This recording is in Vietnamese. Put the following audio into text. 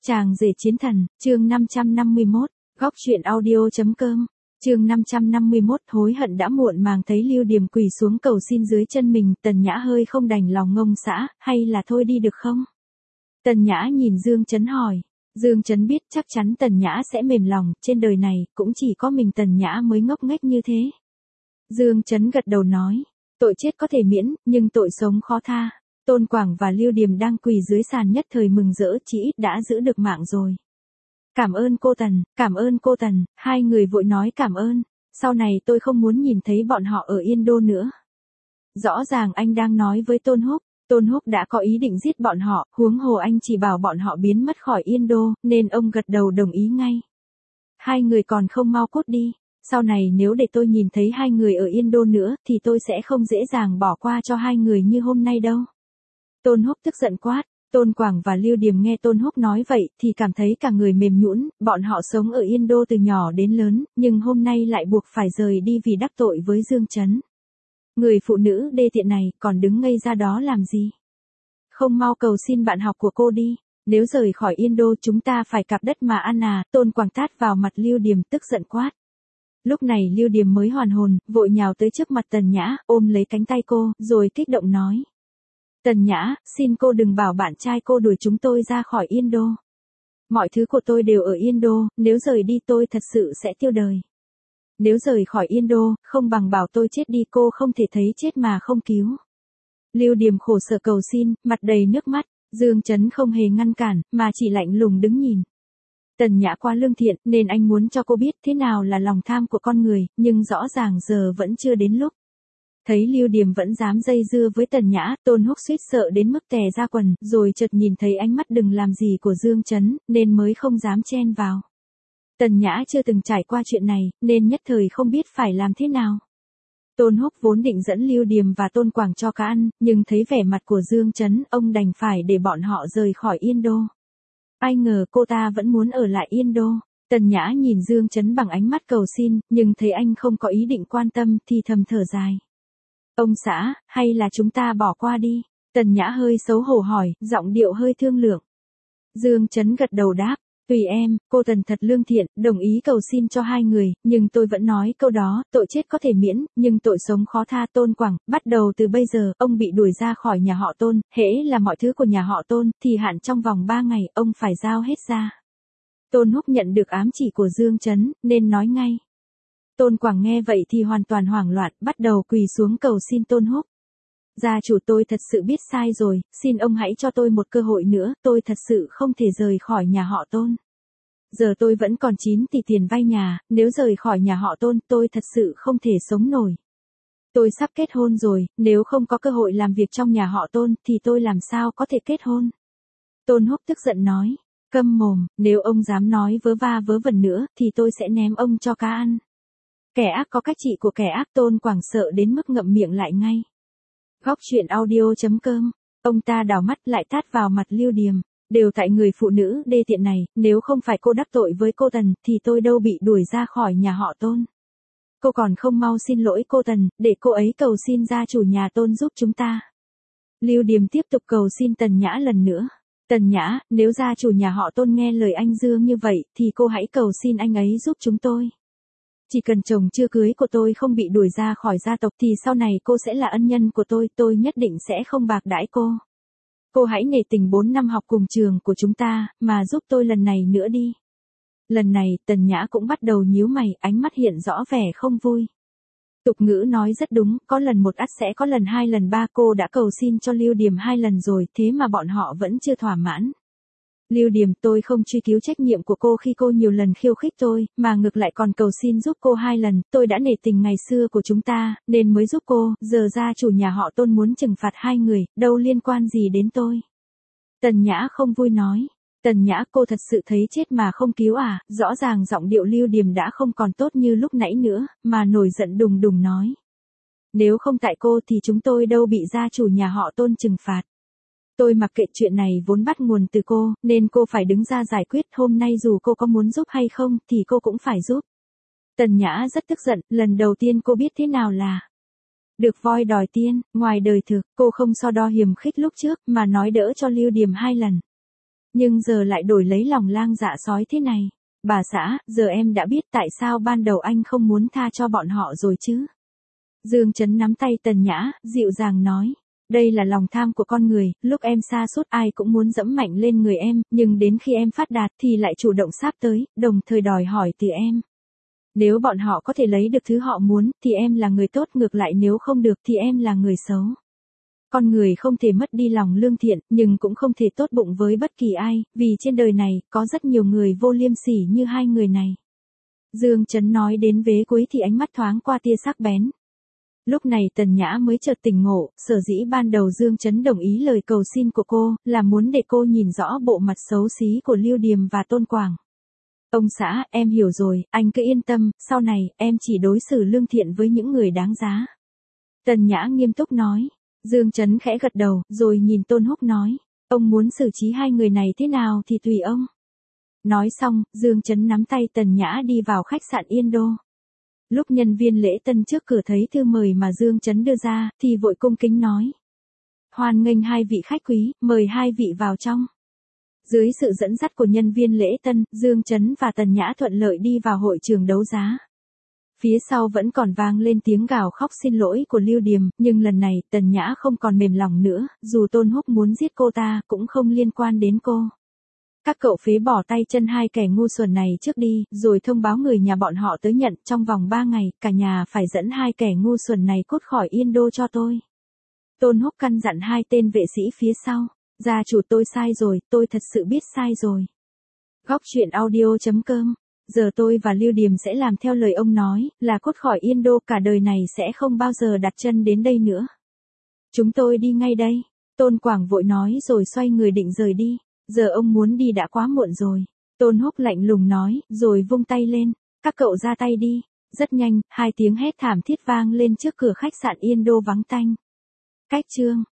Chàng rể chiến thần, chương 551, góc truyện audio.com, chương 551 hối hận đã muộn màng thấy Lưu Điềm quỳ xuống cầu xin dưới chân mình, Tần Nhã hơi không đành lòng ngông xã, hay là thôi đi được không? Tần Nhã nhìn Dương Chấn hỏi, Dương Chấn biết chắc chắn Tần Nhã sẽ mềm lòng, trên đời này, cũng chỉ có mình Tần Nhã mới ngốc nghếch như thế. Dương Chấn gật đầu nói, tội chết có thể miễn, nhưng tội sống khó tha. Tôn Quảng và Lưu Điềm đang quỳ dưới sàn nhất thời mừng rỡ, chỉ ít đã giữ được mạng rồi. Cảm ơn cô Tần, hai người vội nói cảm ơn, sau này tôi không muốn nhìn thấy bọn họ ở Yên Đô nữa. Rõ ràng anh đang nói với Tôn Húc đã có ý định giết bọn họ, huống hồ anh chỉ bảo bọn họ biến mất khỏi Yên Đô, nên ông gật đầu đồng ý ngay. Hai người còn không mau cút đi, sau này nếu để tôi nhìn thấy hai người ở Yên Đô nữa, thì tôi sẽ không dễ dàng bỏ qua cho hai người như hôm nay đâu. Tôn Húc tức giận quát, Tôn Quảng và Lưu Điềm nghe Tôn Húc nói vậy thì cảm thấy cả người mềm nhũn, bọn họ sống ở Yên Đô từ nhỏ đến lớn, nhưng hôm nay lại buộc phải rời đi vì đắc tội với Dương Chấn. Người phụ nữ đê tiện này còn đứng ngây ra đó làm gì? Không mau cầu xin bạn học của cô đi, nếu rời khỏi Yên Đô chúng ta phải cặp đất mà ăn à, Tôn Quảng tát vào mặt Lưu Điềm tức giận quát. Lúc này Lưu Điềm mới hoàn hồn, vội nhào tới trước mặt Tần Nhã, ôm lấy cánh tay cô, rồi kích động nói. Tần Nhã, xin cô đừng bảo bạn trai cô đuổi chúng tôi ra khỏi Yên Đô. Mọi thứ của tôi đều ở Yên Đô, nếu rời đi tôi thật sự sẽ tiêu đời. Nếu rời khỏi Yên Đô, không bằng bảo tôi chết đi, cô không thể thấy chết mà không cứu. Lưu Điềm khổ sở cầu xin, mặt đầy nước mắt, Dương Chấn không hề ngăn cản, mà chỉ lạnh lùng đứng nhìn. Tần Nhã quá lương thiện, nên anh muốn cho cô biết thế nào là lòng tham của con người, nhưng rõ ràng giờ vẫn chưa đến lúc. Thấy Lưu Điềm vẫn dám dây dưa với Tần Nhã, Tôn Húc suýt sợ đến mức tè ra quần, rồi chợt nhìn thấy ánh mắt đừng làm gì của Dương Chấn, nên mới không dám chen vào. Tần Nhã chưa từng trải qua chuyện này, nên nhất thời không biết phải làm thế nào. Tôn Húc vốn định dẫn Lưu Điềm và Tôn Quảng cho cá ăn, nhưng thấy vẻ mặt của Dương Chấn, ông đành phải để bọn họ rời khỏi Yên Đô. Ai ngờ cô ta vẫn muốn ở lại Yên Đô. Tần Nhã nhìn Dương Chấn bằng ánh mắt cầu xin, nhưng thấy anh không có ý định quan tâm thì thầm thở dài. Ông xã, hay là chúng ta bỏ qua đi? Tần Nhã hơi xấu hổ hỏi, giọng điệu hơi thương lượng. Dương Chấn gật đầu đáp, tùy em, cô Tần thật lương thiện, đồng ý cầu xin cho hai người, nhưng tôi vẫn nói câu đó, tội chết có thể miễn, nhưng tội sống khó tha. Tôn Quảng, bắt đầu từ bây giờ, ông bị đuổi ra khỏi nhà họ Tôn, hễ là mọi thứ của nhà họ Tôn, thì hạn trong vòng 3 ngày, ông phải giao hết ra. Tôn Húc nhận được ám chỉ của Dương Chấn, nên nói ngay. Tôn Quảng nghe vậy thì hoàn toàn hoảng loạn, bắt đầu quỳ xuống cầu xin Tôn Húc. Gia chủ, tôi thật sự biết sai rồi, xin ông hãy cho tôi một cơ hội nữa, tôi thật sự không thể rời khỏi nhà họ Tôn. Giờ tôi vẫn còn 9 tỷ tiền vay nhà, nếu rời khỏi nhà họ Tôn, tôi thật sự không thể sống nổi. Tôi sắp kết hôn rồi, nếu không có cơ hội làm việc trong nhà họ Tôn, thì tôi làm sao có thể kết hôn? Tôn Húc tức giận nói, câm mồm, nếu ông dám nói vớ va vớ vẩn nữa, thì tôi sẽ ném ông cho cá ăn. Kẻ ác có cách trị của kẻ ác. Tôn Quảng sợ đến mức ngậm miệng lại ngay. Góc truyện audio.com, ông ta đảo mắt lại tát vào mặt Lưu Điềm, đều tại người phụ nữ đê tiện này, nếu không phải cô đắc tội với cô Tần, thì tôi đâu bị đuổi ra khỏi nhà họ Tôn. Cô còn không mau xin lỗi cô Tần, để cô ấy cầu xin gia chủ nhà Tôn giúp chúng ta. Lưu Điềm tiếp tục cầu xin Tần Nhã lần nữa. Tần Nhã, nếu gia chủ nhà họ Tôn nghe lời anh Dương như vậy, thì cô hãy cầu xin anh ấy giúp chúng tôi. Chỉ cần chồng chưa cưới của tôi không bị đuổi ra khỏi gia tộc thì sau này cô sẽ là ân nhân của tôi nhất định sẽ không bạc đãi cô. Cô hãy nể tình 4 năm học cùng trường của chúng ta, mà giúp tôi lần này nữa đi. Lần này, Tần Nhã cũng bắt đầu nhíu mày, ánh mắt hiện rõ vẻ không vui. Tục ngữ nói rất đúng, có lần một ắt sẽ có lần 2 lần 3, cô đã cầu xin cho Lưu Điềm 2 lần rồi, thế mà bọn họ vẫn chưa thỏa mãn. Lưu Điềm, tôi không truy cứu trách nhiệm của cô khi cô nhiều lần khiêu khích tôi, mà ngược lại còn cầu xin giúp cô 2 lần, tôi đã nể tình ngày xưa của chúng ta, nên mới giúp cô, giờ gia chủ nhà họ Tôn muốn trừng phạt 2 người, đâu liên quan gì đến tôi. Tần Nhã không vui nói, Tần Nhã, cô thật sự thấy chết mà không cứu à? Rõ ràng giọng điệu Lưu Điềm đã không còn tốt như lúc nãy nữa, mà nổi giận đùng đùng nói. Nếu không tại cô thì chúng tôi đâu bị gia chủ nhà họ Tôn trừng phạt. Tôi mặc kệ, chuyện này vốn bắt nguồn từ cô, nên cô phải đứng ra giải quyết, hôm nay dù cô có muốn giúp hay không, thì cô cũng phải giúp. Tần Nhã rất tức giận, lần đầu tiên cô biết thế nào là được voi đòi tiên, ngoài đời thực, cô không so đo hiềm khích lúc trước, mà nói đỡ cho Lưu Điềm 2 lần. Nhưng giờ lại đổi lấy lòng lang dạ sói thế này. Bà xã, giờ em đã biết tại sao ban đầu anh không muốn tha cho bọn họ rồi chứ. Dương Chấn nắm tay Tần Nhã, dịu dàng nói. Đây là lòng tham của con người, lúc em sa sút ai cũng muốn dẫm mạnh lên người em, nhưng đến khi em phát đạt thì lại chủ động sáp tới, đồng thời đòi hỏi từ em. Nếu bọn họ có thể lấy được thứ họ muốn, thì em là người tốt, ngược lại nếu không được thì em là người xấu. Con người không thể mất đi lòng lương thiện, nhưng cũng không thể tốt bụng với bất kỳ ai, vì trên đời này, có rất nhiều người vô liêm sỉ như hai người này. Dương Chấn nói đến vế cuối thì ánh mắt thoáng qua tia sắc bén. Lúc này Tần Nhã mới chợt tỉnh ngộ, sở dĩ ban đầu Dương Chấn đồng ý lời cầu xin của cô, là muốn để cô nhìn rõ bộ mặt xấu xí của Lưu Điềm và Tôn Quảng. Ông xã, em hiểu rồi, anh cứ yên tâm, sau này, em chỉ đối xử lương thiện với những người đáng giá. Tần Nhã nghiêm túc nói. Dương Chấn khẽ gật đầu, rồi nhìn Tôn Húc nói. Ông muốn xử trí hai người này thế nào thì tùy ông. Nói xong, Dương Chấn nắm tay Tần Nhã đi vào khách sạn Yên Đô. Lúc nhân viên lễ tân trước cửa thấy thư mời mà Dương Chấn đưa ra, thì vội cung kính nói. Hoan nghênh hai vị khách quý, mời hai vị vào trong. Dưới sự dẫn dắt của nhân viên lễ tân, Dương Chấn và Tần Nhã thuận lợi đi vào hội trường đấu giá. Phía sau vẫn còn vang lên tiếng gào khóc xin lỗi của Lưu Điềm, nhưng lần này Tần Nhã không còn mềm lòng nữa, dù Tôn Húc muốn giết cô ta, cũng không liên quan đến cô. Các cậu phế bỏ tay chân hai kẻ ngu xuẩn này trước đi, rồi thông báo người nhà bọn họ tới nhận, trong vòng 3 ngày, cả nhà phải dẫn hai kẻ ngu xuẩn này cút khỏi Yên Đô cho tôi. Tôn Húc căn dặn hai tên vệ sĩ phía sau. Gia chủ, tôi sai rồi, tôi thật sự biết sai rồi. Góc truyện audio.com. Giờ tôi và Lưu Điềm sẽ làm theo lời ông nói, là cút khỏi Yên Đô, cả đời này sẽ không bao giờ đặt chân đến đây nữa. Chúng tôi đi ngay đây. Tôn Quảng vội nói rồi xoay người định rời đi. Giờ ông muốn đi đã quá muộn rồi. Tôn Húc lạnh lùng nói, rồi vung tay lên. Các cậu ra tay đi. Rất nhanh, hai tiếng hét thảm thiết vang lên trước cửa khách sạn Yên Đô vắng tanh. Cách chương